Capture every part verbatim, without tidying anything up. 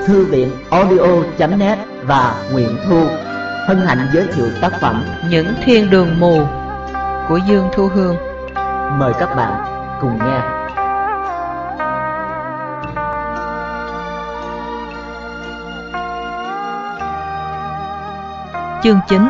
Thư viện audio chấm net và Nguyễn Thu hân hạnh giới thiệu tác phẩm Những thiên đường mù của Dương Thu Hương. Mời các bạn cùng nghe. Chương chín.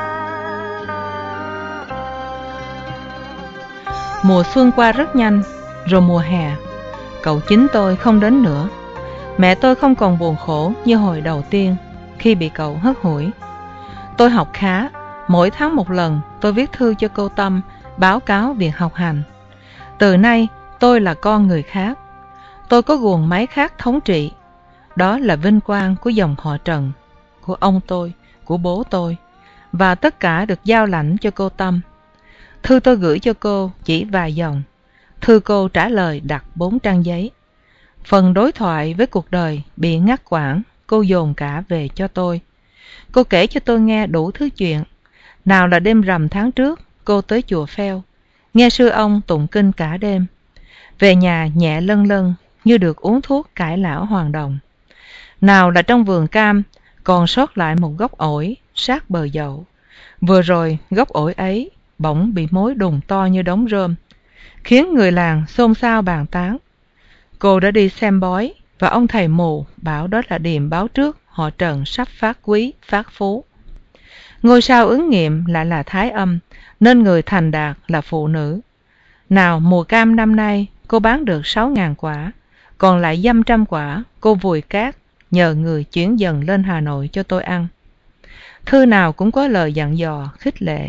Mùa xuân qua rất nhanh, rồi mùa hè. Cậu Chính tôi không đến nữa. Mẹ tôi không còn buồn khổ như hồi đầu tiên khi bị cậu hất hủi. Tôi học khá, mỗi tháng một lần tôi viết thư cho cô Tâm báo cáo việc học hành. Từ nay tôi là con người khác. Tôi có guồng máy khác thống trị. Đó là vinh quang của dòng họ Trần, của ông tôi, của bố tôi, và tất cả được giao lãnh cho cô Tâm. Thư tôi gửi cho cô chỉ vài dòng. Thư cô trả lời đặt bốn trang giấy. Phần đối thoại với cuộc đời bị ngắt quãng, cô dồn cả về cho tôi. Cô kể cho tôi nghe đủ thứ chuyện. Nào là đêm rằm tháng trước, cô tới chùa Pheo, nghe sư ông tụng kinh cả đêm. Về nhà nhẹ lân lân như được uống thuốc cải lão hoàng đồng. Nào là trong vườn cam còn sót lại một gốc ổi sát bờ dậu. Vừa rồi gốc ổi ấy bỗng bị mối đùng to như đống rơm, khiến người làng xôn xao bàn tán. Cô đã đi xem bói, và ông thầy mù bảo đó là điềm báo trước họ Trần sắp phát quý, phát phú. Ngôi sao ứng nghiệm lại là Thái Âm, nên người thành đạt là phụ nữ. Nào mùa cam năm nay cô bán được sáu ngàn quả, còn lại dăm trăm quả cô vùi cát nhờ người chuyển dần lên Hà Nội cho tôi ăn. Thư nào cũng có lời dặn dò khích lệ.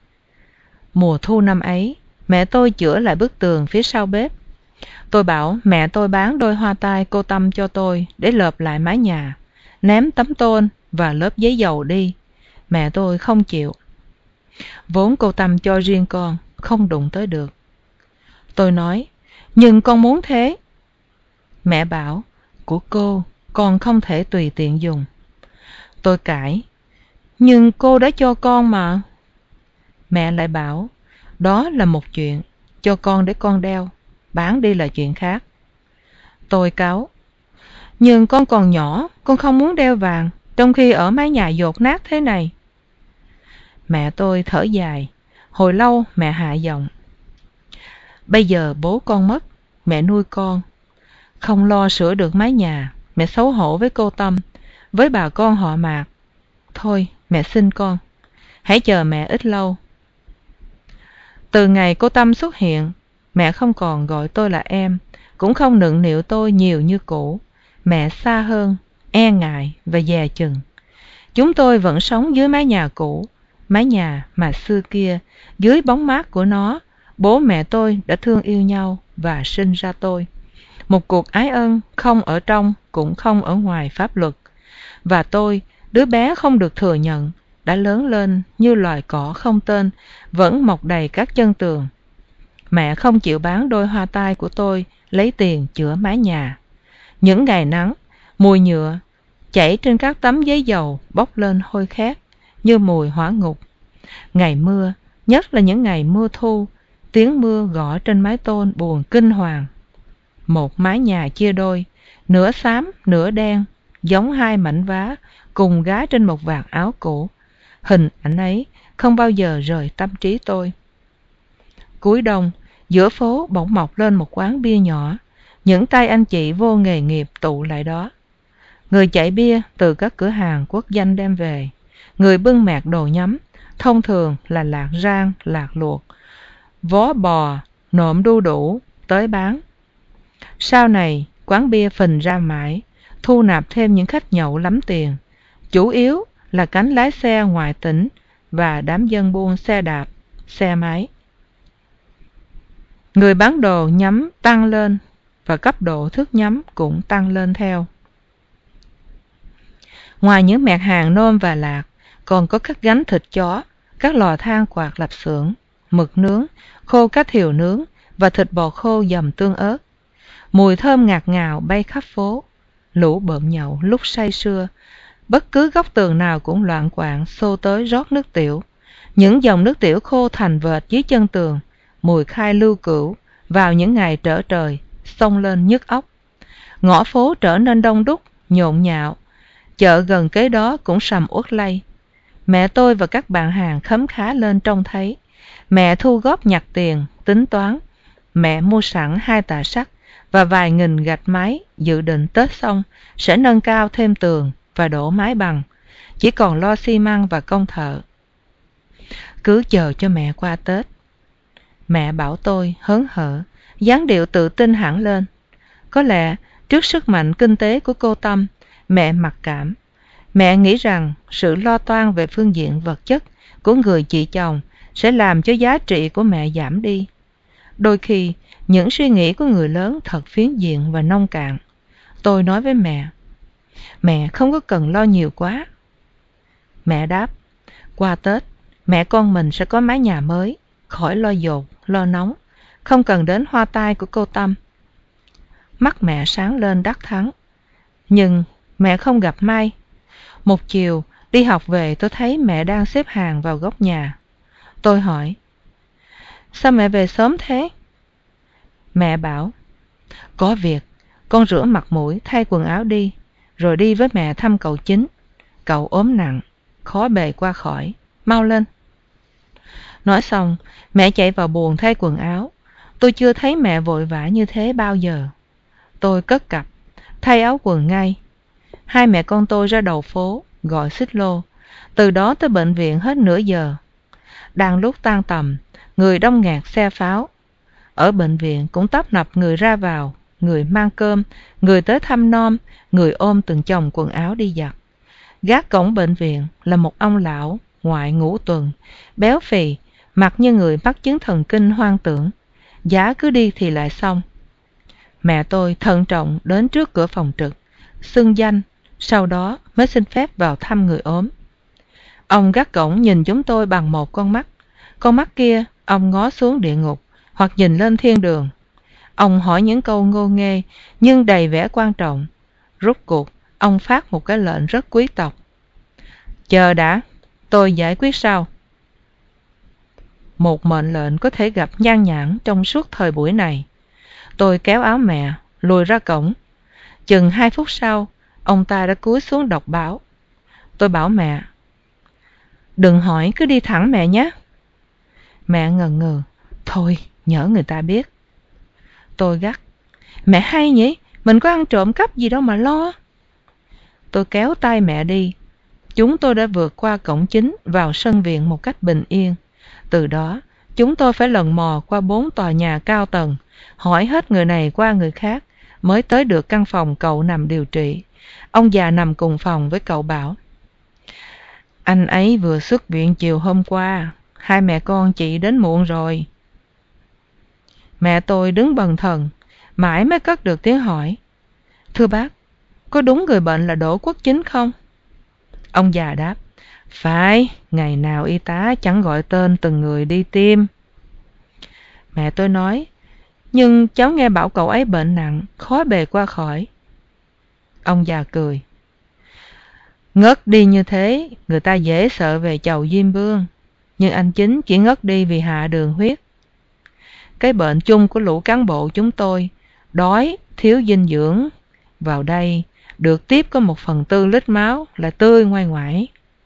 Mùa thu năm ấy, mẹ tôi chữa lại bức tường phía sau bếp. Tôi bảo mẹ tôi bán đôi hoa tai cô Tâm cho tôi để lợp lại mái nhà, ném tấm tôn và lớp giấy dầu đi. Mẹ tôi không chịu. Vốn cô Tâm cho riêng con, không đụng tới được. Tôi nói, nhưng con muốn thế. Mẹ bảo, của cô, con không thể tùy tiện dùng. Tôi cãi, nhưng cô đã cho con mà. Mẹ lại bảo, đó là một chuyện, cho con để con đeo, bán đi là chuyện khác. Tôi cáu, nhưng con còn nhỏ, con không muốn đeo vàng, trong khi ở mái nhà dột nát thế này. Mẹ tôi thở dài, hồi lâu mẹ hạ giọng. Bây giờ bố con mất, mẹ nuôi con, không lo sửa được mái nhà, mẹ xấu hổ với cô Tâm, với bà con họ Mạc. Thôi, mẹ xin con, hãy chờ mẹ ít lâu. Từ ngày cô Tâm xuất hiện, mẹ không còn gọi tôi là em, cũng không nựng nịu tôi nhiều như cũ. Mẹ xa hơn, e ngại và dè chừng. Chúng tôi vẫn sống dưới mái nhà cũ, mái nhà mà xưa kia, dưới bóng mát của nó, bố mẹ tôi đã thương yêu nhau và sinh ra tôi. Một cuộc ái ân không ở trong cũng không ở ngoài pháp luật. Và tôi, đứa bé không được thừa nhận, đã lớn lên như loài cỏ không tên, vẫn mọc đầy các chân tường. Mẹ không chịu bán đôi hoa tai của tôi lấy tiền chữa mái nhà. Những ngày nắng, mùi nhựa chảy trên các tấm giấy dầu bốc lên hôi khét như mùi hỏa ngục. Ngày mưa, nhất là những ngày mưa thu, tiếng mưa gõ trên mái tôn buồn kinh hoàng. Một mái nhà chia đôi, nửa xám nửa đen, giống hai mảnh vá cùng gá trên một vạt áo cũ. Hình ảnh ấy không bao giờ rời tâm trí tôi. Cuối đông, giữa phố bỗng mọc lên một quán bia nhỏ. Những tay anh chị vô nghề nghiệp tụ lại đó. Người chạy bia từ các cửa hàng quốc danh đem về, người bưng mẹt đồ nhắm, thông thường là lạc rang, lạc luộc, vó bò, nộm đu đủ tới bán. Sau này quán bia phình ra mãi, thu nạp thêm những khách nhậu lắm tiền, chủ yếu là cánh lái xe ngoại tỉnh và đám dân buôn xe đạp, xe máy. Người bán đồ nhắm tăng lên và cấp độ thức nhắm cũng tăng lên theo. Ngoài những mặt hàng nôm và lạc, còn có các gánh thịt chó, các lò than quạt lạp xưởng, mực nướng, khô cá thiều nướng và thịt bò khô dầm tương ớt. Mùi thơm ngạt ngào bay khắp phố. Lũ bợm nhậu lúc say sưa, bất cứ góc tường nào cũng loạn quạng xô tới rót nước tiểu. Những dòng nước tiểu khô thành vệt dưới chân tường, mùi khai lưu cửu vào những ngày trở trời xông lên nhức óc. Ngõ phố trở nên đông đúc, nhộn nhạo, Chợ gần kế đó cũng sầm uất lây. Mẹ tôi và các bạn hàng khấm khá lên trông thấy. Mẹ thu góp nhặt tiền, tính toán. Mẹ mua sẵn hai tạ sắt và vài nghìn gạch mái, dự định Tết xong sẽ nâng cao thêm tường và đổ mái bằng, chỉ còn lo xi măng và công thợ. Cứ chờ cho mẹ qua Tết. Mẹ bảo tôi hớn hở, dáng điệu tự tin hẳn lên. Có lẽ trước sức mạnh kinh tế của cô Tâm, mẹ mặc cảm. Mẹ nghĩ rằng sự lo toan về phương diện vật chất của người chị chồng sẽ làm cho giá trị của mẹ giảm đi. Đôi khi, những suy nghĩ của người lớn thật phiến diện và nông cạn. Tôi nói với mẹ, mẹ không có cần lo nhiều quá. Mẹ đáp, qua Tết, mẹ con mình sẽ có mái nhà mới, khỏi lo dột, lo nóng, không cần đến hoa tai của cô Tâm. Mắt mẹ sáng lên đắc thắng. Nhưng mẹ không gặp Mai. Một chiều, đi học về tôi thấy mẹ đang xếp hàng vào góc nhà. Tôi hỏi, sao mẹ về sớm thế? Mẹ bảo, có việc, con rửa mặt mũi, thay quần áo đi, rồi đi với mẹ thăm cậu Chính. Cậu ốm nặng, khó bề qua khỏi, mau lên. Nói xong, mẹ chạy vào buồng thay quần áo. Tôi chưa thấy mẹ vội vã như thế bao giờ. Tôi cất cặp, thay áo quần ngay. Hai mẹ con tôi ra đầu phố, gọi xích lô. Từ đó tới bệnh viện hết nửa giờ. Đang lúc tan tầm, người đông nghẹt xe pháo. Ở bệnh viện cũng tấp nập người ra vào, người mang cơm, người tới thăm nom, người ôm từng chồng quần áo đi giặt. Gác cổng bệnh viện là một ông lão, ngoại ngũ tuần, béo phì, mặt như người mắc chứng thần kinh hoang tưởng. Giá cứ đi thì lại xong. Mẹ tôi thận trọng đến trước cửa phòng trực, xưng danh, sau đó mới xin phép vào thăm người ốm. Ông gác cổng nhìn chúng tôi bằng một con mắt. Con mắt kia, ông ngó xuống địa ngục, hoặc nhìn lên thiên đường. Ông hỏi những câu ngô nghê, nhưng đầy vẻ quan trọng. Rốt cuộc, ông phát một cái lệnh rất quý tộc. Chờ đã, tôi giải quyết sau. Một mệnh lệnh có thể gặp nhan nhản trong suốt thời buổi này. Tôi kéo áo mẹ, lùi ra cổng. Chừng hai phút sau, ông ta đã cúi xuống đọc báo. Tôi bảo mẹ, đừng hỏi, cứ đi thẳng mẹ nhé. Mẹ ngần ngừ, thôi, nhỡ người ta biết. Tôi gắt, mẹ hay nhỉ, mình có ăn trộm cắp gì đâu mà lo. Tôi kéo tay mẹ đi. Chúng tôi đã vượt qua cổng chính vào sân viện một cách bình yên. Từ đó, chúng tôi phải lần mò qua bốn tòa nhà cao tầng, hỏi hết người này qua người khác, mới tới được căn phòng cậu nằm điều trị. Ông già nằm cùng phòng với cậu bảo, anh ấy vừa xuất viện chiều hôm qua, hai mẹ con chị đến muộn rồi. Mẹ tôi đứng bần thần, mãi mới cất được tiếng hỏi, thưa bác, có đúng người bệnh là Đỗ Quốc Chính không? Ông già đáp, phải, ngày nào y tá chẳng gọi tên từng người đi tiêm. Mẹ tôi nói, nhưng cháu nghe bảo cậu ấy bệnh nặng, khó bề qua khỏi. Ông già cười, ngất đi như thế, người ta dễ sợ về chầu Diêm Vương, nhưng anh Chính chỉ ngất đi vì hạ đường huyết. Cái bệnh chung của lũ cán bộ chúng tôi, đói, thiếu dinh dưỡng, vào đây được tiếp có một phần tư lít máu là tươi ngoai ngoải.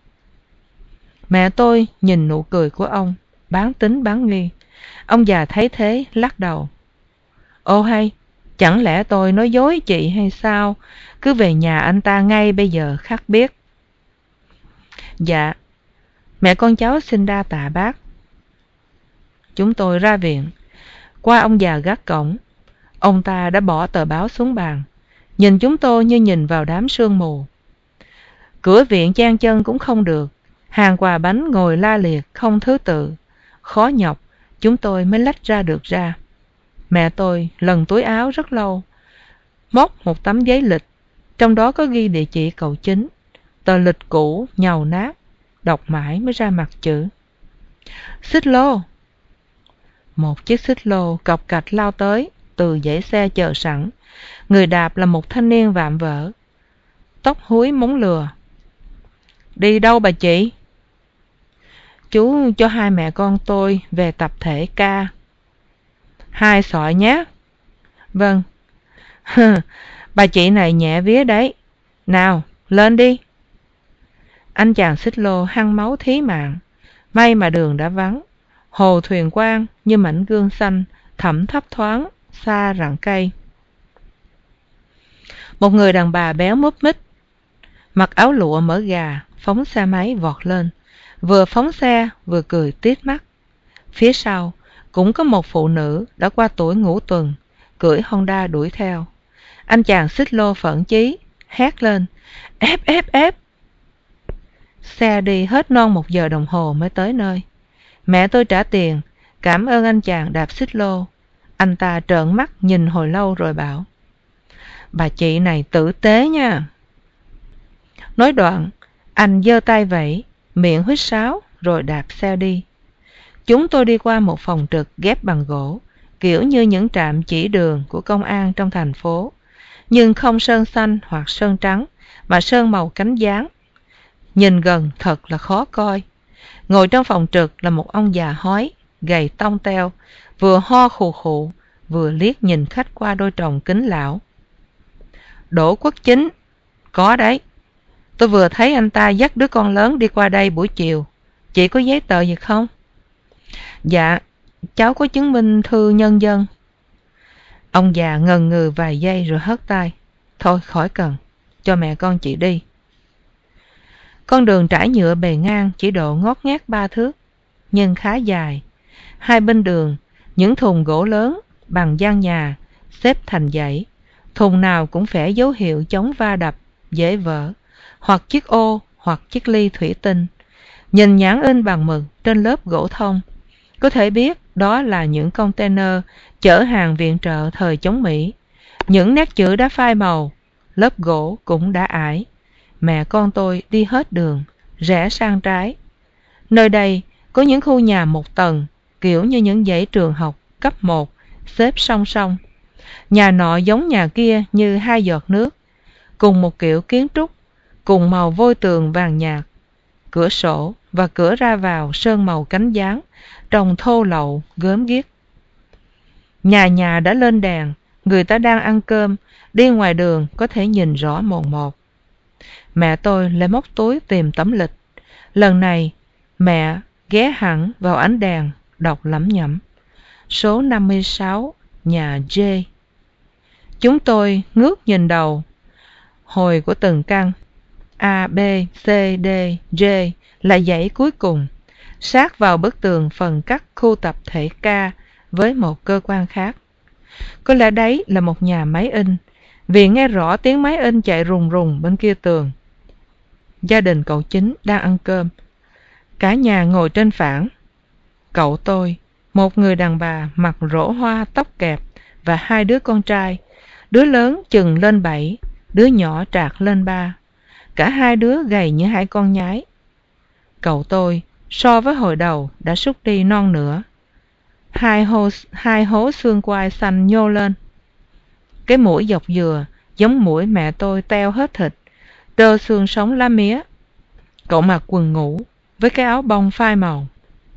Mẹ tôi nhìn nụ cười của ông, bán tín bán nghi. Ông già thấy thế, lắc đầu. Ô hay, chẳng lẽ tôi nói dối chị hay sao? Cứ về nhà anh ta ngay bây giờ khắc biết. Dạ, mẹ con cháu xin đa tạ bác. Chúng tôi ra viện. Qua ông già gác cổng, ông ta đã bỏ tờ báo xuống bàn, nhìn chúng tôi như nhìn vào đám sương mù. Cửa viện chan chân cũng không được, hàng quà bánh ngồi la liệt không thứ tự. Khó nhọc, chúng tôi mới lách ra được ra. Mẹ tôi lần túi áo rất lâu, móc một tấm giấy lịch, trong đó có ghi địa chỉ cậu Chính. Tờ lịch cũ, nhàu nát, đọc mãi mới ra mặt chữ. Xích lô. Một chiếc xích lô cọc cạch lao tới, từ dãy xe chờ sẵn. Người đạp là một thanh niên vạm vỡ, tóc húi móng lừa. Đi đâu bà chị? Chú cho hai mẹ con tôi về tập thể ca. Hai sọi nhé. Vâng. Bà chị này nhẹ vía đấy. Nào, lên đi. Anh chàng xích lô hăng máu thí mạng. May mà đường đã vắng. Hồ thuyền quang như mảnh gương xanh thẳm thấp thoáng xa rặng cây. Một người đàn bà béo múp mít, mặc áo lụa mỡ gà, phóng xe máy vọt lên, vừa phóng xe vừa cười tít mắt. Phía sau cũng có một phụ nữ đã qua tuổi ngũ tuần, cưỡi Honda đuổi theo. Anh chàng xích lô phẫn chí hét lên: ép ép ép. Xe đi hết non một giờ đồng hồ mới tới nơi. Mẹ tôi trả tiền, cảm ơn anh chàng đạp xích lô. Anh ta trợn mắt nhìn hồi lâu rồi bảo: bà chị này tử tế nha. Nói đoạn, anh giơ tay vẫy, miệng huýt sáo rồi đạp xe đi. Chúng tôi đi qua một phòng trực ghép bằng gỗ, kiểu như những trạm chỉ đường của công an trong thành phố, nhưng không sơn xanh hoặc sơn trắng, mà sơn màu cánh gián. Nhìn gần thật là khó coi. Ngồi trong phòng trực là một ông già hói, gầy tông teo, vừa ho khù khụ, vừa liếc nhìn khách qua đôi tròng kính lão. Đỗ Quốc Chính. Có đấy. Tôi vừa thấy anh ta dắt đứa con lớn đi qua đây buổi chiều. Chị có giấy tờ gì không? Dạ, cháu có chứng minh thư nhân dân. Ông già ngần ngừ vài giây rồi hất tay. Thôi khỏi cần, cho mẹ con chị đi. Con đường trải nhựa bề ngang chỉ độ ngót nghét ba thước, nhưng khá dài. Hai bên đường, những thùng gỗ lớn bằng gian nhà xếp thành dãy. Thùng nào cũng vẽ dấu hiệu chống va đập, dễ vỡ, hoặc chiếc ô hoặc chiếc ly thủy tinh. Nhìn nhãn in bằng mực trên lớp gỗ thông, có thể biết đó là những container chở hàng viện trợ thời chống Mỹ. Những nét chữ đã phai màu, lớp gỗ cũng đã ải. Mẹ con tôi đi hết đường, rẽ sang trái. Nơi đây có những khu nhà một tầng, kiểu như những dãy trường học cấp một, xếp song song. Nhà nọ giống nhà kia như hai giọt nước, cùng một kiểu kiến trúc, cùng màu vôi tường vàng nhạt. Cửa sổ và cửa ra vào sơn màu cánh gián, trông thô lậu, gớm ghiếc. Nhà nhà đã lên đèn, người ta đang ăn cơm, đi ngoài đường có thể nhìn rõ mồn một. Mẹ tôi lại móc túi tìm tấm lịch. Lần này, mẹ ghé hẳn vào ánh đèn, đọc lẩm nhẩm: số năm mươi sáu, nhà J. Chúng tôi ngước nhìn đầu hồi của từng căn. A, B, C, D, J là dãy cuối cùng, sát vào bức tường phần cắt khu tập thể K với một cơ quan khác. Có lẽ đấy là một nhà máy in, vì nghe rõ tiếng máy in chạy rùng rùng bên kia tường. Gia đình cậu Chính đang ăn cơm. Cả nhà ngồi trên phản. Cậu tôi, một người đàn bà mặc rổ hoa tóc kẹp, và hai đứa con trai, đứa lớn chừng lên bảy, đứa nhỏ trạc lên ba. Cả hai đứa gầy như hai con nhái. Cậu tôi so với hồi đầu đã sút đi non nữa. Hai hố, hai hố xương quai xanh nhô lên. Cái mũi dọc dừa giống mũi mẹ tôi teo hết thịt, trơ xương sống lá mía. Cậu mặc quần ngủ với cái áo bông phai màu.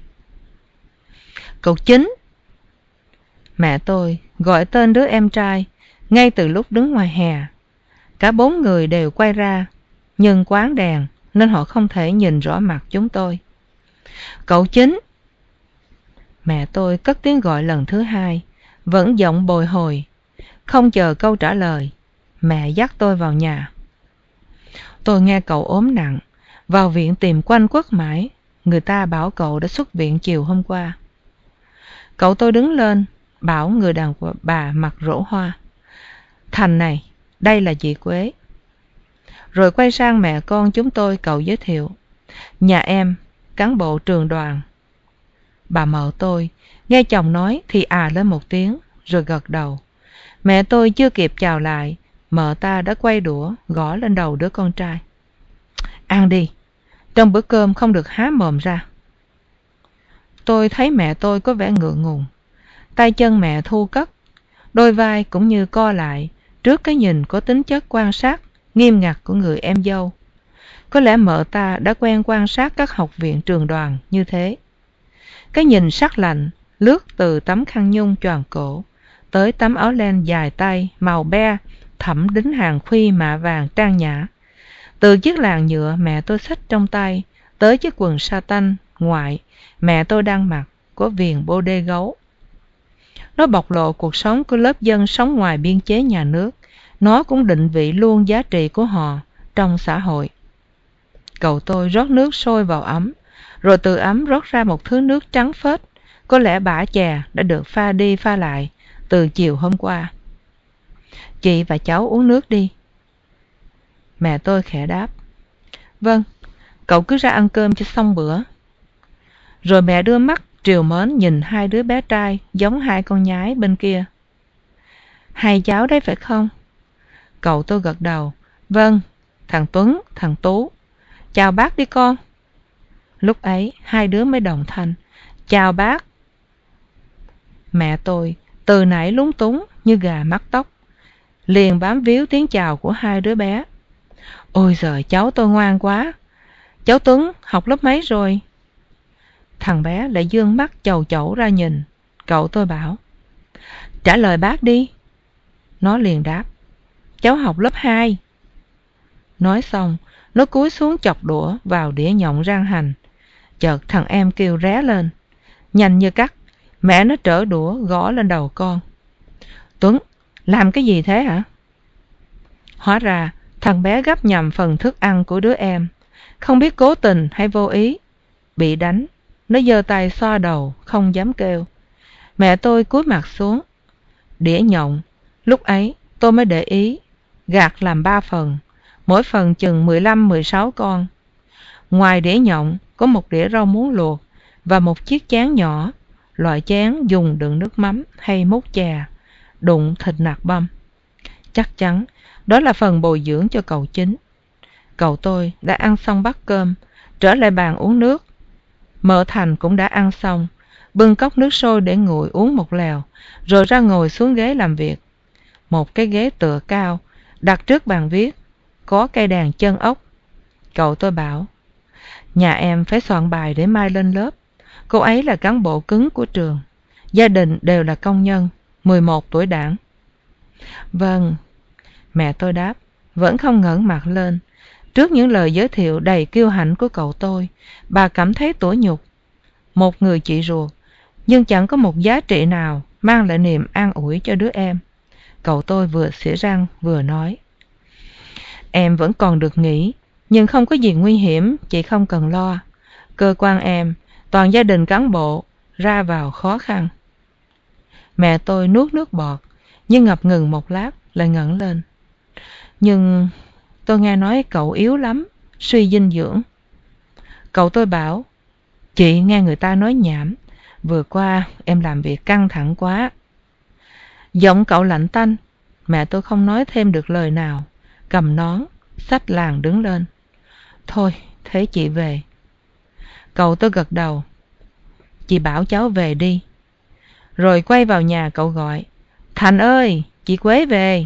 Cậu Chính. Mẹ tôi gọi tên đứa em trai ngay từ lúc đứng ngoài hè. Cả bốn người đều quay ra, nhưng quán đèn nên họ không thể nhìn rõ mặt chúng tôi. Cậu Chính. Mẹ tôi cất tiếng gọi lần thứ hai, vẫn giọng bồi hồi. Không chờ câu trả lời, mẹ dắt tôi vào nhà. Tôi nghe cậu ốm nặng, vào viện tìm quanh quất mãi. Người ta bảo cậu đã xuất viện chiều hôm qua. Cậu tôi đứng lên, bảo người đàn bà mặc rổ hoa: Thành này, đây là chị Quế. Rồi quay sang mẹ con chúng tôi, cậu giới thiệu: nhà em, cán bộ trường đoàn. Bà mợ tôi nghe chồng nói thì à lên một tiếng, rồi gật đầu. Mẹ tôi chưa kịp chào lại, mợ ta đã quay đũa gõ lên đầu đứa con trai: ăn đi, trong bữa cơm không được há mồm ra. Tôi thấy mẹ tôi có vẻ ngượng ngùng. Tay chân mẹ thu cất, đôi vai cũng như co lại trước cái nhìn có tính chất quan sát nghiêm ngặt của người em dâu. Có lẽ mợ ta đã quen quan sát các học viện trường đoàn như thế. Cái nhìn sắc lạnh lướt từ tấm khăn nhung choàng cổ tới tấm áo len dài tay màu be thẫm đính hàng khuy mạ vàng trang nhã, Từ chiếc làn nhựa mẹ tôi xách trong tay tới chiếc quần sa tanh ngoại mẹ tôi đang mặc có viền bô đê gấu. Nó bộc lộ cuộc sống của lớp dân sống ngoài biên chế nhà nước. Nó cũng định vị luôn giá trị của họ trong xã hội. Cậu tôi rót nước sôi vào ấm, rồi từ ấm rót ra một thứ nước trắng phết, có lẽ bã chè đã được pha đi pha lại từ chiều hôm qua. Chị và cháu uống nước đi. Mẹ tôi khẽ đáp. Vâng, cậu cứ ra ăn cơm cho xong bữa. Rồi mẹ đưa mắt trìu mến nhìn hai đứa bé trai giống hai con nhái bên kia. Hai cháu đấy phải không? Cậu tôi gật đầu. Vâng, thằng Tuấn, thằng Tú. Chào bác đi con. Lúc ấy hai đứa mới đồng thanh. Chào bác. Mẹ tôi từ nãy lúng túng như gà mắc tóc, liền bám víu tiếng chào của hai đứa bé. Ôi giời, cháu tôi ngoan quá. Cháu Tuấn học lớp mấy rồi? Thằng bé lại dương mắt chầu chẩu ra nhìn. Cậu tôi bảo. Trả lời bác đi. Nó liền đáp. Cháu học lớp hai. Nói xong, nó cúi xuống chọc đũa vào đĩa nhộng rang hành. Chợt thằng em kêu ré lên. Nhanh như cắt, mẹ nó trở đũa gõ lên đầu con. Tuấn, làm cái gì thế hả? Hóa ra, thằng bé gắp nhầm phần thức ăn của đứa em. Không biết cố tình hay vô ý. Bị đánh, nó giơ tay xoa đầu, không dám kêu. Mẹ tôi cúi mặt xuống. Đĩa nhộng, lúc ấy tôi mới để ý, gạt làm ba phần, mỗi phần chừng mười lăm mười sáu con. Ngoài đĩa nhộng có một đĩa rau muống luộc và một chiếc chén nhỏ, loại chén dùng đựng nước mắm hay múc chè, đụng thịt nạc băm. Chắc chắn đó là phần bồi dưỡng cho cậu chính. Cậu tôi đã ăn xong bát cơm, trở lại bàn uống nước. Mợ Thành cũng đã ăn xong, bưng cốc nước sôi để nguội uống một lèo, rồi ra ngồi xuống ghế làm việc. Một cái ghế tựa cao, đặt trước bàn viết, có cây đàn chân ốc. Cậu tôi bảo, nhà em phải soạn bài để mai lên lớp. Cô ấy là cán bộ cứng của trường, gia đình đều là công nhân, mười một tuổi đảng. Vâng, mẹ tôi đáp, vẫn không ngẩng mặt lên. Trước những lời giới thiệu đầy kiêu hãnh của cậu tôi, bà cảm thấy tủi nhục. Một người chị ruột, nhưng chẳng có một giá trị nào mang lại niềm an ủi cho đứa em. Cậu tôi vừa xỉa răng vừa nói. Em vẫn còn được nghỉ, nhưng không có gì nguy hiểm, chị không cần lo. Cơ quan em, toàn gia đình cán bộ, ra vào khó khăn. Mẹ tôi nuốt nước bọt, nhưng ngập ngừng một lát lại ngẩng lên. Nhưng tôi nghe nói cậu yếu lắm, suy dinh dưỡng. Cậu tôi bảo, chị nghe người ta nói nhảm, vừa qua em làm việc căng thẳng quá. Giọng cậu lạnh tanh, mẹ tôi không nói thêm được lời nào, cầm nón, xách làng đứng lên. Thôi, thế chị về. Cậu tôi gật đầu. Chị bảo cháu về đi. Rồi quay vào nhà cậu gọi, Thành ơi, chị Quế về.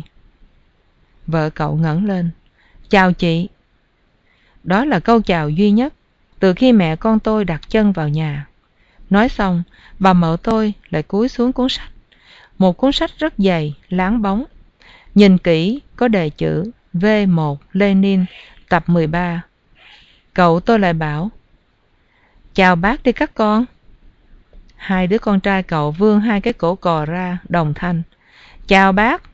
Vợ cậu ngẩng lên, chào chị. Đó là câu chào duy nhất từ khi mẹ con tôi đặt chân vào nhà. Nói xong, bà mợ tôi lại cúi xuống cuốn sách. Một cuốn sách rất dày, láng bóng. Nhìn kỹ có đề chữ V một Lenin tập mười ba. Cậu tôi lại bảo, chào bác đi các con. Hai đứa con trai cậu vươn hai cái cổ cò ra đồng thanh, chào bác.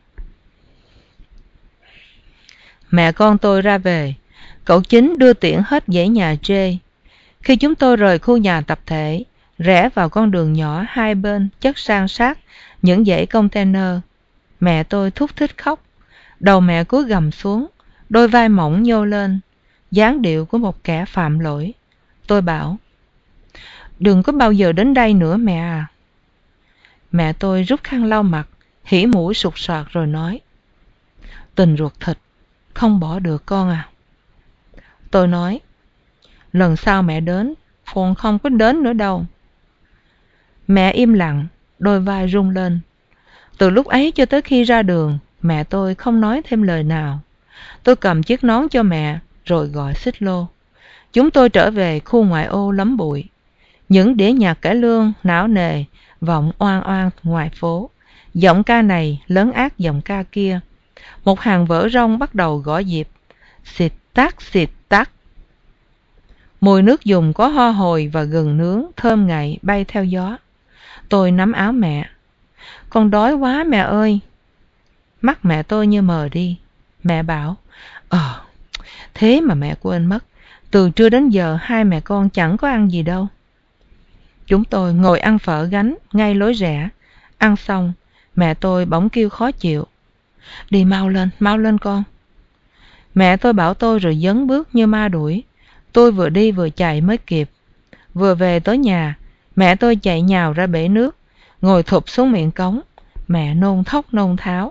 Mẹ con tôi ra về, cậu chính đưa tiễn hết dãy nhà J. Khi chúng tôi rời khu nhà tập thể, rẽ vào con đường nhỏ hai bên chất san sát những dãy container, mẹ tôi thút thít khóc. Đầu mẹ cúi gằm xuống, đôi vai mỏng nhô lên, dáng điệu của một kẻ phạm lỗi. Tôi bảo, đừng có bao giờ đến đây nữa mẹ à. Mẹ tôi rút khăn lau mặt, hỉ mũi sụt soạt rồi nói, tình ruột thịt, không bỏ được con à. Tôi nói, lần sau mẹ đến, Phồn không có đến nữa đâu. Mẹ im lặng, đôi vai rung lên. Từ lúc ấy cho tới khi ra đường, mẹ tôi không nói thêm lời nào. Tôi cầm chiếc nón cho mẹ, rồi gọi xích lô. Chúng tôi trở về khu ngoại ô lấm bụi. Những đĩa nhạc cải lương não nề vọng oan oan ngoài phố. Giọng ca này lớn ác giọng ca kia. Một hàng vỡ rông bắt đầu gõ nhịp. Xịt tắc xịt tắc. Mùi nước dùng có hoa hồi và gừng nướng thơm ngậy bay theo gió. Tôi nắm áo mẹ. Con đói quá mẹ ơi. Mắt mẹ tôi như mờ đi. Mẹ bảo, Ờ, thế mà mẹ quên mất. Từ trưa đến giờ hai mẹ con chẳng có ăn gì đâu. Chúng tôi ngồi ăn phở gánh ngay lối rẽ. Ăn xong, mẹ tôi bỗng kêu khó chịu. Đi mau lên, mau lên con. Mẹ tôi bảo tôi rồi dấn bước như ma đuổi. Tôi vừa đi vừa chạy mới kịp. Vừa về tới nhà, mẹ tôi chạy nhào ra bể nước, ngồi thụp xuống miệng cống. Mẹ nôn thốc nôn tháo.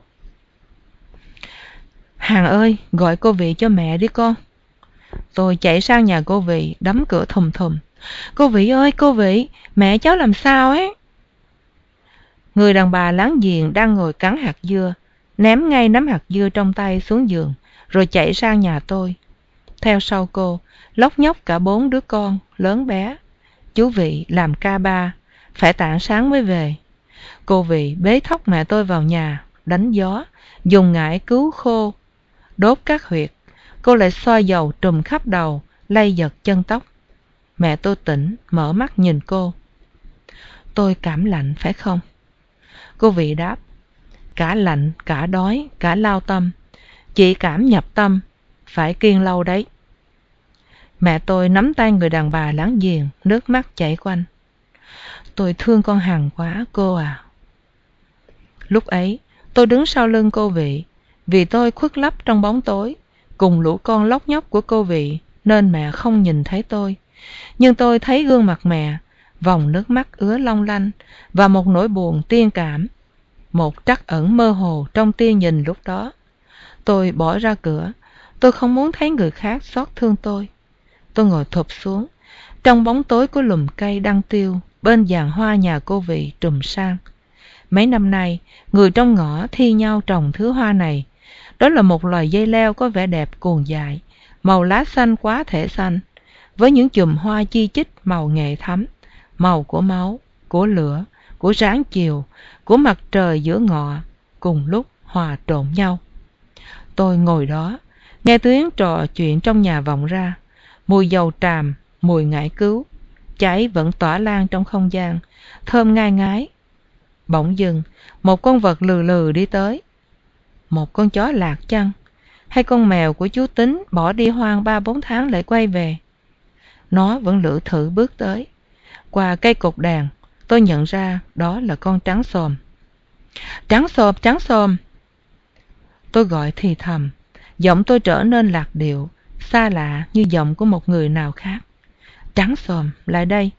Hằng ơi, gọi cô Vị cho mẹ đi con. Tôi chạy sang nhà cô Vị, đấm cửa thùm thùm. Cô Vị ơi, cô Vị, mẹ cháu làm sao ấy? Người đàn bà láng giềng đang ngồi cắn hạt dưa, ném ngay nắm hạt dưa trong tay xuống giường, rồi chạy sang nhà tôi. Theo sau cô, lóc nhóc cả bốn đứa con, lớn bé. Chú Vị làm ca ba, phải tảng sáng mới về. Cô Vị bế thóc mẹ tôi vào nhà, đánh gió, dùng ngải cứu khô, đốt các huyệt. Cô lại xoa dầu trùm khắp đầu, lay giật chân tóc. Mẹ tôi tỉnh, mở mắt nhìn cô. Tôi cảm lạnh phải không? Cô Vị đáp, cả lạnh, cả đói, cả lao tâm. Chị cảm nhập tâm, phải kiêng lâu đấy. Mẹ tôi nắm tay người đàn bà láng giềng, nước mắt chảy quanh. Tôi thương con Hằng quá, cô à. Lúc ấy, tôi đứng sau lưng cô Vị, vì tôi khuất lấp trong bóng tối, cùng lũ con lóc nhóc của cô Vị, nên mẹ không nhìn thấy tôi. Nhưng tôi thấy gương mặt mẹ, vòng nước mắt ứa long lanh, và một nỗi buồn tiên cảm, một trắc ẩn mơ hồ trong tia nhìn lúc đó. Tôi bỏ ra cửa, tôi không muốn thấy người khác xót thương tôi. Tôi ngồi thụp xuống, trong bóng tối của lùm cây đăng tiêu, bên giàn hoa nhà cô Vị trùm sang. Mấy năm nay, người trong ngõ thi nhau trồng thứ hoa này. Đó là một loài dây leo có vẻ đẹp cuồng dại, màu lá xanh quá thể xanh, với những chùm hoa chi chít màu nghệ thắm, màu của máu, của lửa, của ráng chiều, của mặt trời giữa ngọ, cùng lúc hòa trộn nhau. Tôi ngồi đó, nghe tiếng trò chuyện trong nhà vọng ra, mùi dầu tràm, mùi ngải cứu, cháy vẫn tỏa lan trong không gian, thơm ngai ngái. Bỗng dưng, một con vật lừ lừ đi tới. Một con chó lạc chăng? Hay con mèo của chú Tính bỏ đi hoang ba bốn tháng lại quay về? Nó vẫn lử thử bước tới. Qua cây cột đèn, tôi nhận ra đó là con trắng xồm. Trắng xồm, trắng xồm. Tôi gọi thì thầm, giọng tôi trở nên lạc điệu, xa lạ như giọng của một người nào khác. Trắng xồm, lại đây.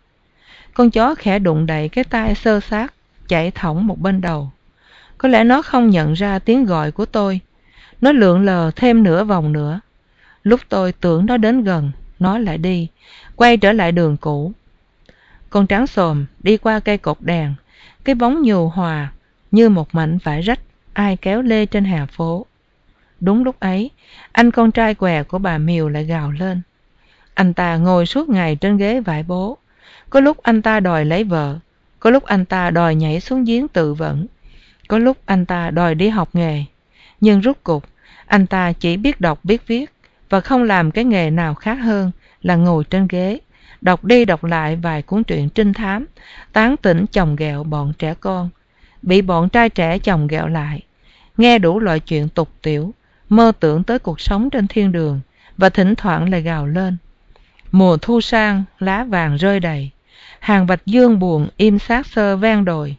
Con chó khẽ đụng đậy cái tai xơ xác, chạy thõng một bên đầu. Có lẽ nó không nhận ra tiếng gọi của tôi. Nó lượn lờ thêm nửa vòng nữa. Lúc tôi tưởng nó đến gần, nó lại đi, quay trở lại đường cũ. Con trắng xồm đi qua cây cột đèn, cái bóng nhù hòa như một mảnh vải rách ai kéo lê trên hè phố. Đúng lúc ấy, anh con trai què của bà Miều lại gào lên. Anh ta ngồi suốt ngày trên ghế vải bố. Có lúc anh ta đòi lấy vợ, có lúc anh ta đòi nhảy xuống giếng tự vẫn, có lúc anh ta đòi đi học nghề. Nhưng rốt cuộc, anh ta chỉ biết đọc biết viết, và không làm cái nghề nào khác hơn là ngồi trên ghế, đọc đi đọc lại vài cuốn truyện trinh thám, tán tỉnh chồng ghẹo bọn trẻ con, bị bọn trai trẻ chồng ghẹo lại, nghe đủ loại chuyện tục tiểu, mơ tưởng tới cuộc sống trên thiên đường, và thỉnh thoảng lại gào lên. Mùa thu sang, lá vàng rơi đầy, hàng bạch dương buồn im sát sơ ven đồi.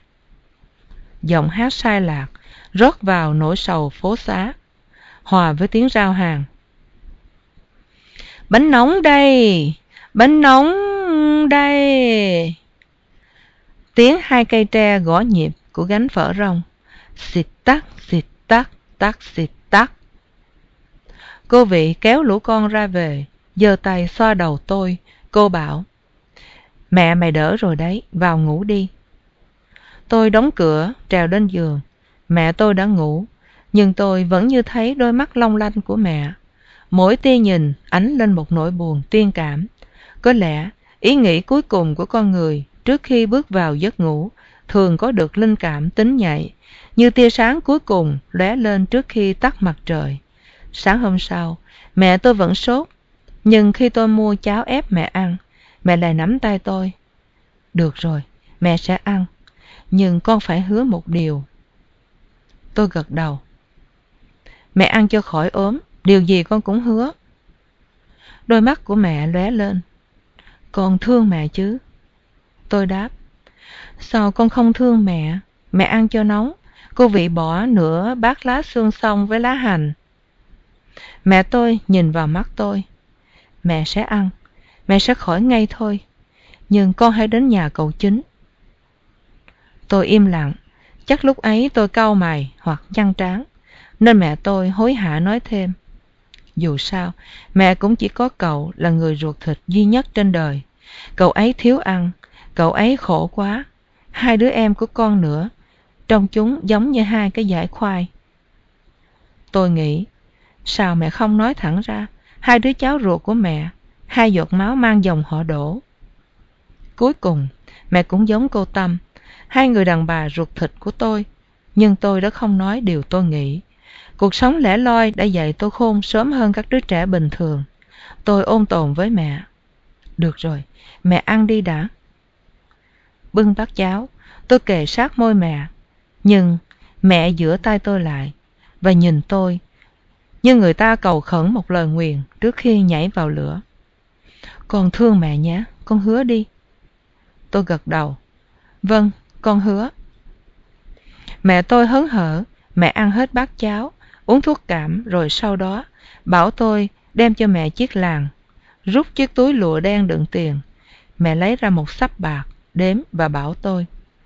Giọng hát sai lạc, rót vào nỗi sầu phố xá, hòa với tiếng rao hàng. Bánh nóng đây, bánh nóng đây. Tiếng hai cây tre gõ nhịp của gánh phở rong. Xịt tắc, xịt tắc, tắc xịt tắc. Cô Vị kéo lũ con ra về, giơ tay xoa đầu tôi. Cô bảo, mẹ mày đỡ rồi đấy, vào ngủ đi. Tôi đóng cửa, trèo lên giường. Mẹ tôi đã ngủ, nhưng tôi vẫn như thấy đôi mắt long lanh của mẹ. Mỗi tia nhìn ánh lên một nỗi buồn tiên cảm. Có lẽ ý nghĩ cuối cùng của con người trước khi bước vào giấc ngủ thường có được linh cảm tính nhạy, như tia sáng cuối cùng lóe lên trước khi tắt mặt trời. Sáng hôm sau, mẹ tôi vẫn sốt, nhưng khi tôi mua cháo ép mẹ ăn, mẹ lại nắm tay tôi. Được rồi, mẹ sẽ ăn, nhưng con phải hứa một điều. Tôi gật đầu. Mẹ ăn cho khỏi ốm, điều gì con cũng hứa. Đôi mắt của mẹ lóe lên. Con thương mẹ chứ? Tôi đáp. Sao con không thương mẹ? Mẹ ăn cho nóng, cô vị bỏ nửa bát lá xương xong với lá hành. Mẹ tôi nhìn vào mắt tôi. Mẹ sẽ ăn, mẹ sẽ khỏi ngay thôi, nhưng con hãy đến nhà cậu Chính. Tôi im lặng, chắc lúc ấy tôi cau mày hoặc nhăn trán, nên mẹ tôi hối hả nói thêm. Dù sao, mẹ cũng chỉ có cậu là người ruột thịt duy nhất trên đời. Cậu ấy thiếu ăn, cậu ấy khổ quá. Hai đứa em của con nữa, trông chúng giống như hai cái dải khoai. Tôi nghĩ, sao mẹ không nói thẳng ra, hai đứa cháu ruột của mẹ, hai giọt máu mang dòng họ Đỗ. Cuối cùng, mẹ cũng giống cô Tâm, hai người đàn bà ruột thịt của tôi, nhưng tôi đã không nói điều tôi nghĩ. Cuộc sống lẻ loi đã dạy tôi khôn sớm hơn các đứa trẻ bình thường. Tôi ôn tồn với mẹ. Được rồi, mẹ ăn đi đã. Bưng bát cháo, tôi kề sát môi mẹ, nhưng mẹ giở tay tôi lại và nhìn tôi như người ta cầu khẩn một lời nguyền trước khi nhảy vào lửa. Con thương mẹ nhé, con hứa đi. Tôi gật đầu. Vâng, con hứa. Mẹ tôi hớn hở, mẹ ăn hết bát cháo, uống thuốc cảm, rồi sau đó bảo tôi đem cho mẹ chiếc làng, rút chiếc túi lụa đen đựng tiền. Mẹ lấy ra một xấp bạc, đếm và bảo tôi.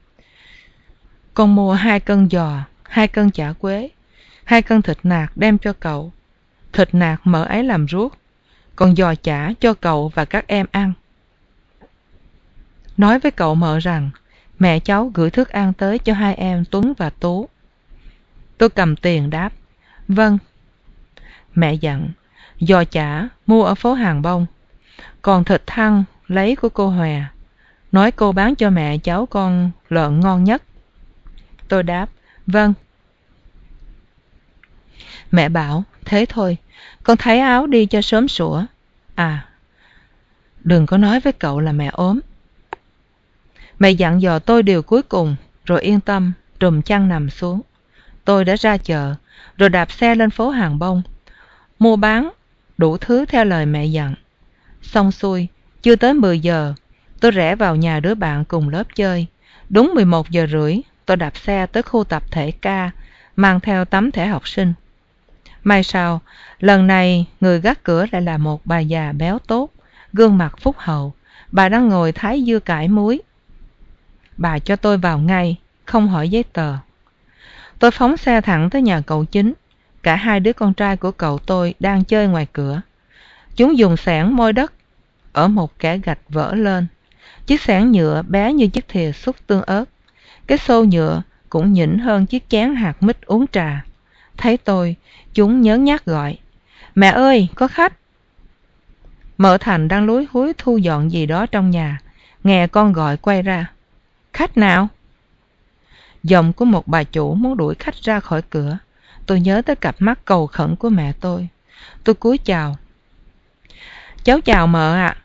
Con mua hai cân giò, hai cân chả quế, hai cân thịt nạc đem cho cậu. Thịt nạc mợ ấy làm ruốc, còn giò chả cho cậu và các em ăn. Nói với cậu mợ rằng mẹ cháu gửi thức ăn tới cho hai em Tuấn và Tú. Tôi cầm tiền đáp. Vâng. Mẹ dặn, giò chả mua ở phố Hàng Bông, còn thịt thăn lấy của cô Hòe. Nói cô bán cho mẹ cháu con lợn ngon nhất. Tôi đáp. Vâng. Mẹ bảo, thế thôi, con thấy áo đi cho sớm sủa. À, đừng có nói với cậu là mẹ ốm. Mẹ dặn dò tôi điều cuối cùng, rồi yên tâm, trùm chăn nằm xuống. Tôi đã ra chợ, rồi đạp xe lên phố Hàng Bông, mua bán đủ thứ theo lời mẹ dặn. Xong xuôi, chưa tới mười giờ, tôi rẽ vào nhà đứa bạn cùng lớp chơi. Đúng mười một giờ rưỡi, tôi đạp xe tới khu tập thể K, mang theo tấm thẻ học sinh. May sao, lần này người gác cửa lại là một bà già béo tốt, gương mặt phúc hậu. Bà đang ngồi thái dưa cải muối. Bà cho tôi vào ngay, không hỏi giấy tờ. Tôi phóng xe thẳng tới nhà cậu Chính. Cả hai đứa con trai của cậu tôi đang chơi ngoài cửa. Chúng dùng xẻng môi đất ở một kẽ gạch vỡ lên. Chiếc xẻng nhựa bé như chiếc thìa xúc tương ớt. Cái xô nhựa cũng nhỉnh hơn chiếc chén hạt mít uống trà. Thấy tôi, chúng nhớn nhác gọi. Mẹ ơi, có khách. Mợ Thành đang lúi húi thu dọn gì đó trong nhà. Nghe con gọi quay ra. Khách nào? Giọng của một bà chủ muốn đuổi khách ra khỏi cửa. Tôi nhớ tới cặp mắt cầu khẩn của mẹ tôi. Tôi cúi chào. Cháu chào mợ ạ.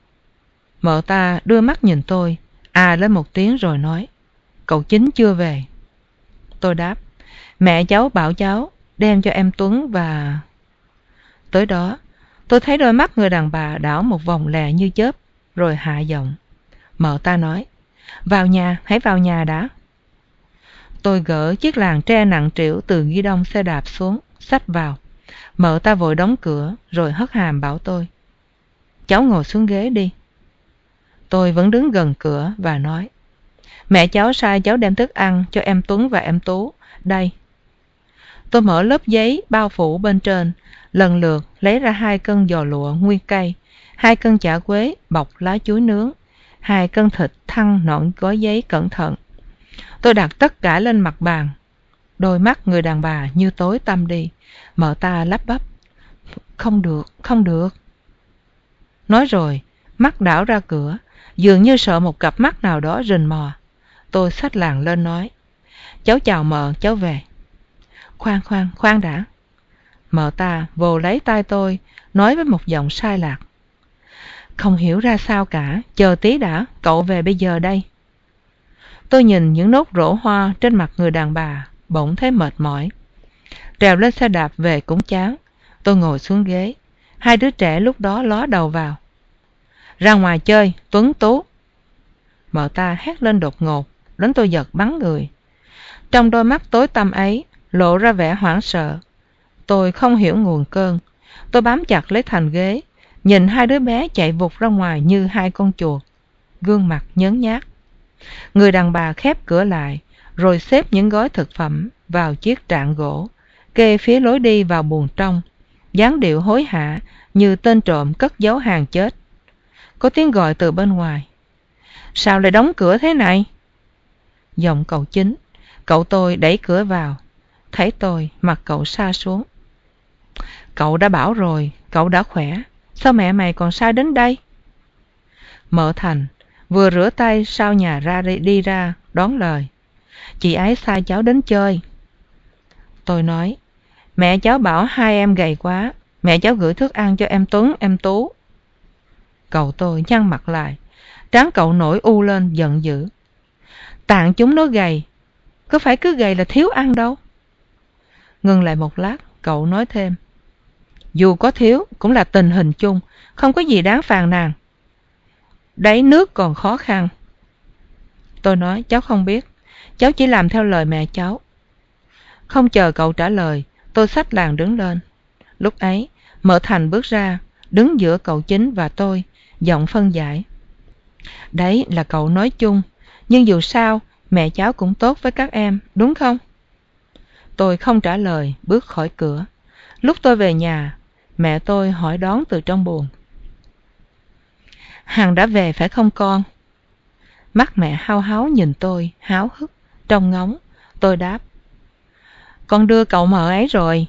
Mợ ta đưa mắt nhìn tôi, à lên một tiếng rồi nói. Cậu Chính chưa về. Tôi đáp. Mẹ cháu bảo cháu đem cho em Tuấn và... Tới đó, tôi thấy đôi mắt người đàn bà đảo một vòng lè như chớp, rồi hạ giọng. Mợ ta nói. Vào nhà, hãy vào nhà đã. Tôi gỡ chiếc làng tre nặng trĩu từ ghi đông xe đạp xuống, xách vào. Mợ ta vội đóng cửa, rồi hất hàm bảo tôi. Cháu ngồi xuống ghế đi. Tôi vẫn đứng gần cửa và nói. Mẹ cháu sai cháu đem thức ăn cho em Tuấn và em Tú. Đây. Tôi mở lớp giấy bao phủ bên trên, lần lượt lấy ra hai cân giò lụa nguyên cây, hai cân chả quế bọc lá chuối nướng, hai cân thịt thăn nọn gói giấy cẩn thận. Tôi đặt tất cả lên mặt bàn. Đôi mắt người đàn bà như tối tăm đi. Mợ ta lắp bắp. Không được, không được. Nói rồi, mắt đảo ra cửa, dường như sợ một cặp mắt nào đó rình mò. Tôi xách làng lên nói. Cháu chào mợ, cháu về. Khoan khoan, khoan đã. Mợ ta vồ lấy tay tôi, nói với một giọng sai lạc: "Không hiểu ra sao cả, chờ tí đã, cậu về bây giờ đây." Tôi nhìn những nốt rổ hoa trên mặt người đàn bà, bỗng thấy mệt mỏi. Trèo lên xe đạp về cũng chán. Tôi ngồi xuống ghế. Hai đứa trẻ lúc đó ló đầu vào: "Ra ngoài chơi, Tuấn Tú." Mợ ta hét lên đột ngột, đến tôi giật bắn người. Trong đôi mắt tối tăm ấy lộ ra vẻ hoảng sợ. Tôi không hiểu nguồn cơn. Tôi bám chặt lấy thành ghế, nhìn hai đứa bé chạy vụt ra ngoài như hai con chuột, gương mặt nhớn nhác. Người đàn bà khép cửa lại, rồi xếp những gói thực phẩm vào chiếc trạn gỗ, kê phía lối đi vào buồng trong, dáng điệu hối hả như tên trộm cất giấu hàng chết. Có tiếng gọi từ bên ngoài: "Sao lại đóng cửa thế này?" Giọng cậu Chính. Cậu tôi đẩy cửa vào. Thấy tôi, mặt cậu sa xuống. "Cậu đã bảo rồi, cậu đã khỏe, sao mẹ mày còn sai đến đây?" Mợ Thành vừa rửa tay sau nhà ra đi ra đón lời: "Chị ấy sai cháu đến chơi." Tôi nói: "Mẹ cháu bảo hai em gầy quá, mẹ cháu gửi thức ăn cho em Tuấn, em Tú." Cậu tôi nhăn mặt lại, trán cậu nổi u lên giận dữ: "Tạng chúng nó gầy, có phải cứ gầy là thiếu ăn đâu." Ngừng lại một lát, cậu nói thêm: "Dù có thiếu cũng là tình hình chung, không có gì đáng phàn nàn. Đáy nước còn khó khăn." Tôi nói: "Cháu không biết, cháu chỉ làm theo lời mẹ cháu." Không chờ cậu trả lời, tôi xách làng đứng lên. Lúc ấy, Mợ Thành bước ra, đứng giữa cậu Chính và tôi, giọng phân giải: "Đấy là cậu nói chung, nhưng dù sao mẹ cháu cũng tốt với các em, đúng không?" Tôi không trả lời, bước khỏi cửa. Lúc tôi về nhà, mẹ tôi hỏi đón từ trong buồng: "Hằng đã về phải không con?" Mắt mẹ hao háo nhìn tôi, háo hức, trông ngóng. Tôi đáp: "Con đưa cậu Mợ ấy rồi."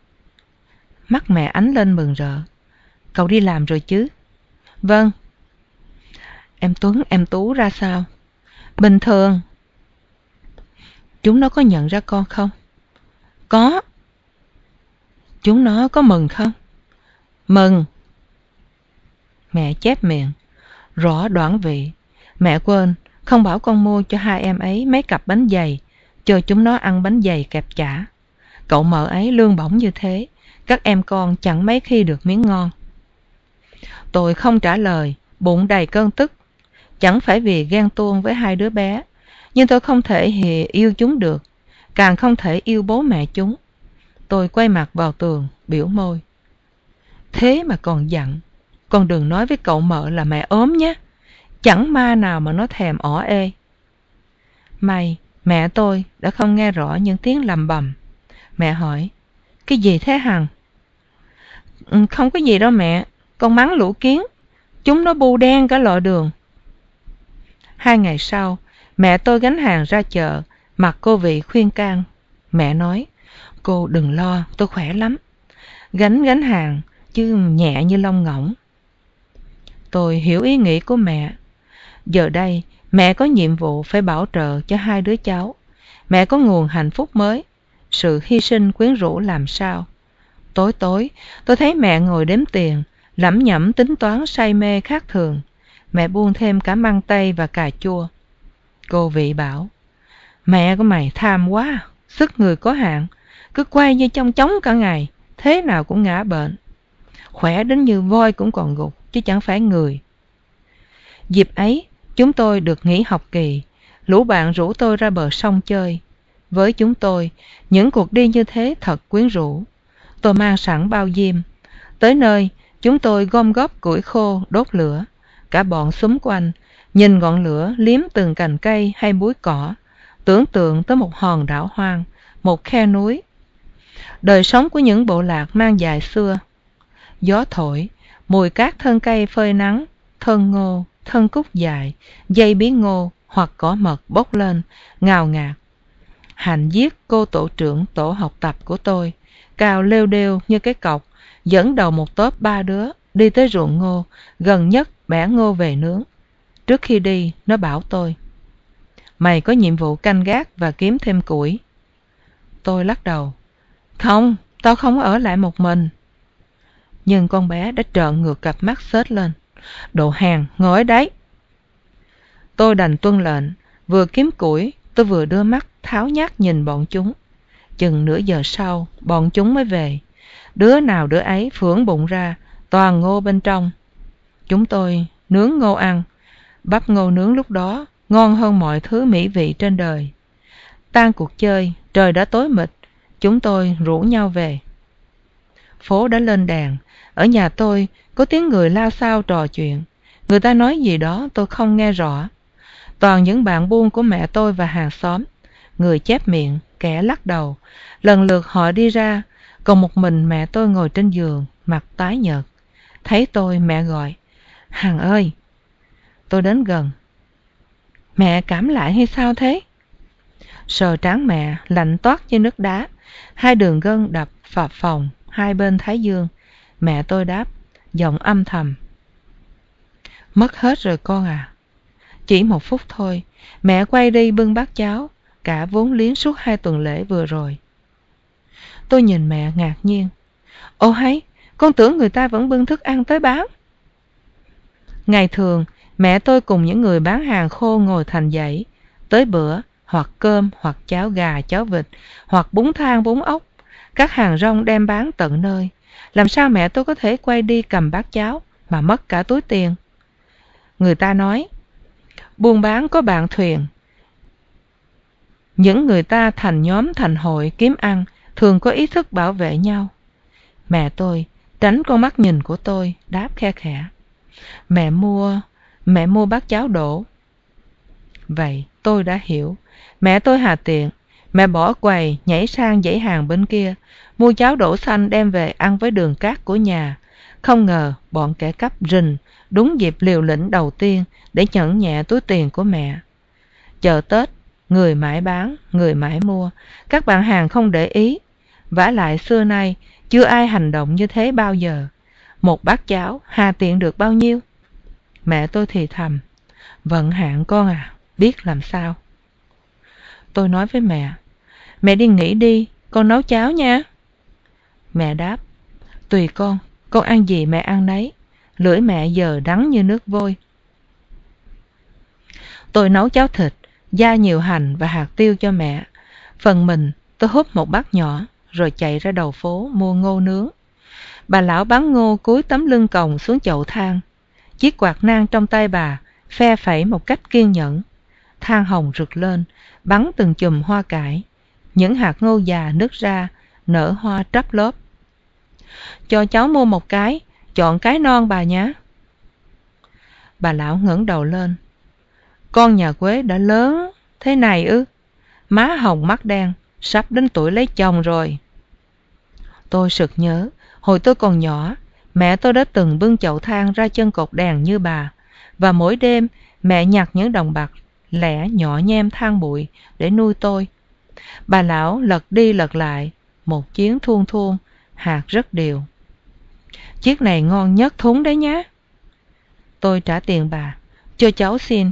Mắt mẹ ánh lên mừng rỡ: "Cậu đi làm rồi chứ?" "Vâng." "Em Tuấn, em Tú ra sao?" "Bình thường." "Chúng nó có nhận ra con không?" "Có." "Chúng nó có mừng không?" "Mừng." Mẹ chép miệng: "Rõ đoản vị, mẹ quên không bảo con mua cho hai em ấy mấy cặp bánh dày, cho chúng nó ăn bánh dày kẹp chả. Cậu Mợ ấy lương bổng như thế, các em con chẳng mấy khi được miếng ngon." Tôi không trả lời, bụng đầy cơn tức. Chẳng phải vì ghen tuông với hai đứa bé, nhưng tôi không thể hề yêu chúng được, càng không thể yêu bố mẹ chúng. Tôi quay mặt vào tường, biểu môi: "Thế mà còn giận, con đừng nói với cậu Mợ là mẹ ốm nhé, chẳng ma nào mà nó thèm ỏ ê." May mẹ tôi đã không nghe rõ những tiếng lầm bầm. Mẹ hỏi: "Cái gì thế Hằng?" "Ừ, không có gì đâu mẹ, con mắng lũ kiến, chúng nó bu đen cả lọ đường." Hai ngày sau, mẹ tôi gánh hàng ra chợ, mặt cô Vị khuyên can. Mẹ nói: "Cô đừng lo, tôi khỏe lắm." Gánh gánh hàng chứ nhẹ như lông ngỗng. Tôi hiểu ý nghĩ của mẹ. Giờ đây mẹ có nhiệm vụ phải bảo trợ cho hai đứa cháu. Mẹ có nguồn hạnh phúc mới, sự hy sinh quyến rũ làm sao. Tối tối tôi thấy mẹ ngồi đếm tiền, lẩm nhẩm tính toán say mê khác thường. Mẹ buông thêm cả măng tây và cà chua. Cô Vị bảo: "Mẹ của mày tham quá, sức người có hạn, cứ quay như trong trống cả ngày, thế nào cũng ngã bệnh. Khỏe đến như voi cũng còn gục, chứ chẳng phải người." Dịp ấy, chúng tôi được nghỉ học kỳ. Lũ bạn rủ tôi ra bờ sông chơi. Với chúng tôi, những cuộc đi như thế thật quyến rũ. Tôi mang sẵn bao diêm. Tới nơi, chúng tôi gom góp củi khô đốt lửa. Cả bọn xúm quanh, nhìn ngọn lửa liếm từng cành cây hay búi cỏ, tưởng tượng tới một hòn đảo hoang, một khe núi. Đời sống của những bộ lạc mang dài xưa. Gió thổi, mùi cát thân cây phơi nắng, thân ngô, thân cúc dài, dây bí ngô hoặc cỏ mật bốc lên, ngào ngạt. Hạnh giết cô tổ trưởng tổ học tập của tôi, cao lêu đêu như cái cọc, dẫn đầu một tốp ba đứa đi tới ruộng ngô, gần nhất bẻ ngô về nướng. Trước khi đi, nó bảo tôi: "Mày có nhiệm vụ canh gác và kiếm thêm củi." Tôi lắc đầu: "Không, Tao không ở lại một mình. Nhưng con bé đã trợn ngược cặp mắt xếch lên. Đồ hèn, ngồi ở đấy. Tôi đành tuân lệnh, vừa kiếm củi, tôi vừa đưa mắt tháo nhác nhìn bọn chúng. Chừng nửa giờ sau, bọn chúng mới về. Đứa nào đứa ấy phưởng bụng ra, toàn ngô bên trong. Chúng tôi nướng ngô ăn. Bắp ngô nướng lúc đó ngon hơn mọi thứ mỹ vị trên đời. Tan cuộc chơi, trời đã tối mịt, chúng tôi rủ nhau về. Phố đã lên đèn, ở nhà tôi có tiếng người lao xao trò chuyện. Người ta nói gì đó tôi không nghe rõ. Toàn những bạn buôn của mẹ tôi và hàng xóm, người chép miệng, kẻ lắc đầu. Lần lượt họ đi ra, còn một mình mẹ tôi ngồi trên giường, mặt tái nhợt. Thấy tôi, mẹ gọi, Hằng ơi. Tôi đến gần. Mẹ cảm lại hay sao thế? Sờ trán mẹ, lạnh toát như nước đá, hai đường gân đập phập phồng hai bên thái dương. Mẹ tôi đáp, giọng âm thầm, mất hết rồi con à. Chỉ một phút thôi, mẹ quay đi bưng bát cháo, cả vốn liếng suốt hai tuần lễ vừa rồi. Tôi nhìn mẹ ngạc nhiên. Ô hay, con tưởng người ta vẫn bưng thức ăn tới bán. Ngày thường, mẹ tôi cùng những người bán hàng khô ngồi thành dãy, tới bữa, hoặc cơm, hoặc cháo gà, cháo vịt, hoặc bún thang, bún ốc. Các hàng rong đem bán tận nơi. Làm sao mẹ tôi có thể quay đi cầm bát cháo mà mất cả túi tiền? Người ta nói, buôn bán có bạn thuyền. Những người ta thành nhóm thành hội kiếm ăn thường có ý thức bảo vệ nhau. Mẹ tôi tránh con mắt nhìn của tôi, đáp khe khẽ, Mẹ mua, mẹ mua bát cháo đổ. Vậy tôi đã hiểu. Mẹ tôi hà tiện, mẹ bỏ quầy nhảy sang dãy hàng bên kia, mua cháo đổ xanh đem về ăn với đường cát của nhà. Không ngờ bọn kẻ cắp rình đúng dịp liều lĩnh đầu tiên để nhẫn nhẹ túi tiền của mẹ. Chợ Tết, người mãi bán, người mãi mua, các bạn hàng không để ý. Vả lại xưa nay chưa ai hành động như thế bao giờ. Một bát cháo hà tiện được bao nhiêu? Mẹ tôi thì thầm, vận hạn con à, biết làm sao. Tôi nói với mẹ, mẹ đi nghỉ đi, con nấu cháo nha. Mẹ đáp, tùy con, con ăn gì mẹ ăn nấy. Lưỡi mẹ giờ đắng như nước vôi. Tôi nấu cháo thịt, gia nhiều hành và hạt tiêu cho mẹ. Phần mình, tôi húp một bát nhỏ, rồi chạy ra đầu phố mua ngô nướng. Bà lão bán ngô cúi tấm lưng còng xuống chậu than. Chiếc quạt nang trong tay bà phe phẩy một cách kiên nhẫn. Than hồng rực lên, bắn từng chùm hoa cải. Những hạt ngô già nứt ra, nở hoa trắp lốp. Cho cháu mua một cái, chọn cái non bà nhé. Bà lão ngẩng đầu lên. Con nhà quê đã lớn thế này ư? Má hồng mắt đen, sắp đến tuổi lấy chồng rồi. Tôi sực nhớ, hồi tôi còn nhỏ, mẹ tôi đã từng bưng chậu than ra chân cột đèn như bà, và mỗi đêm mẹ nhặt những đồng bạc lẻ nhỏ nhem than bụi để nuôi tôi. Bà lão lật đi lật lại, một chuyến thuôn thuôn, hạt rất đều. Chiếc này ngon nhất thúng đấy nhá. Tôi trả tiền bà, cho cháu xin.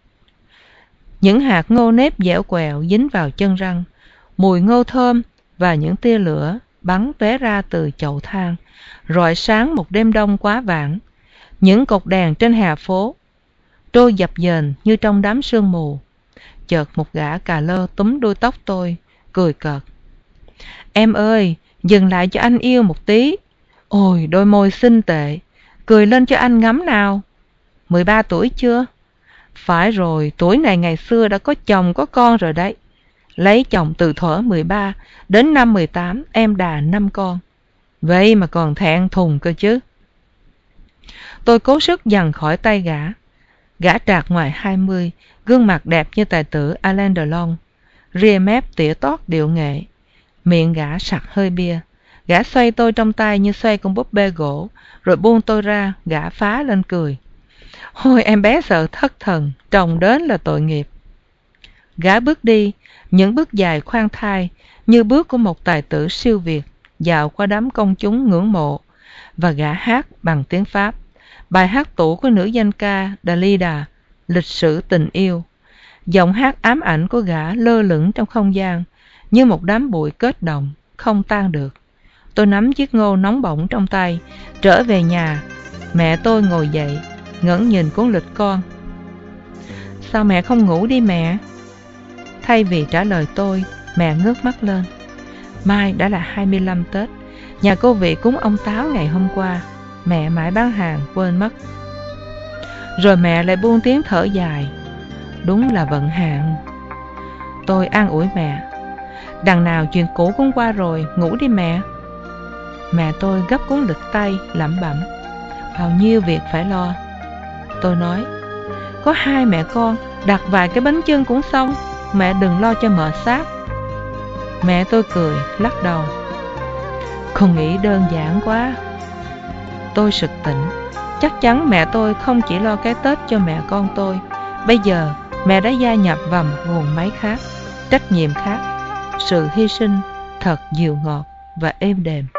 Những hạt ngô nếp dẻo quẹo dính vào chân răng, mùi ngô thơm và những tia lửa bắn tóe ra từ chậu than, rọi sáng một đêm đông quá vãng. Những cột đèn trên hè phố trôi dập dềnh như trong đám sương mù. Chợt một gã cà lơ túm đuôi tóc tôi, cười cợt. Em ơi, dừng lại cho anh yêu một tí. Ôi, đôi môi xinh tệ, cười lên cho anh ngắm nào. Mười ba tuổi chưa? Phải rồi, tuổi này ngày xưa đã có chồng có con rồi đấy. Lấy chồng từ thuở mười ba đến năm mười tám, em đà năm con. Vậy mà còn thẹn thùng cơ chứ. Tôi cố sức giằng khỏi tay gã. Gã trạc ngoài hai mươi, gương mặt đẹp như tài tử Alain Delon, ria mép tỉa tót điệu nghệ, miệng gã sặc hơi bia. Gã xoay tôi trong tay như xoay con búp bê gỗ, rồi buông tôi ra. Gã phá lên cười. Ôi, em bé sợ thất thần, chồng đến là tội nghiệp. Gã bước đi, những bước dài khoan thai như bước của một tài tử siêu việt, dạo qua đám công chúng ngưỡng mộ. Và gã hát bằng tiếng Pháp bài hát tủ của nữ danh ca Dalida, Lịch sử tình yêu. Giọng hát ám ảnh của gã lơ lửng trong không gian như một đám bụi kết động, không tan được. Tôi nắm chiếc ngô nóng bỏng trong tay, trở về nhà. Mẹ tôi ngồi dậy, ngẩng nhìn cuốn lịch con. Sao mẹ không ngủ đi mẹ? Thay vì trả lời tôi, mẹ ngước mắt lên. Mai đã là hai mươi lăm Tết, nhà cô Vị cúng ông Táo ngày hôm qua. Mẹ mãi bán hàng quên mất. Rồi mẹ lại buông tiếng thở dài. Đúng là vận hạn. Tôi an ủi mẹ. Đằng nào chuyện cũ cũng qua rồi, ngủ đi mẹ. Mẹ tôi gấp cuốn lịch tay, lẩm bẩm. Bao nhiêu việc phải lo. Tôi nói, có hai mẹ con, đặt vài cái bánh chưng cũng xong. Mẹ đừng lo cho mợ xác. Mẹ tôi cười, lắc đầu. Con nghĩ đơn giản quá. Tôi sực tỉnh. Chắc chắn mẹ tôi không chỉ lo cái Tết cho mẹ con tôi. Bây giờ mẹ đã gia nhập vào một guồng máy khác, trách nhiệm khác. Sự hy sinh thật dịu ngọt và êm đềm.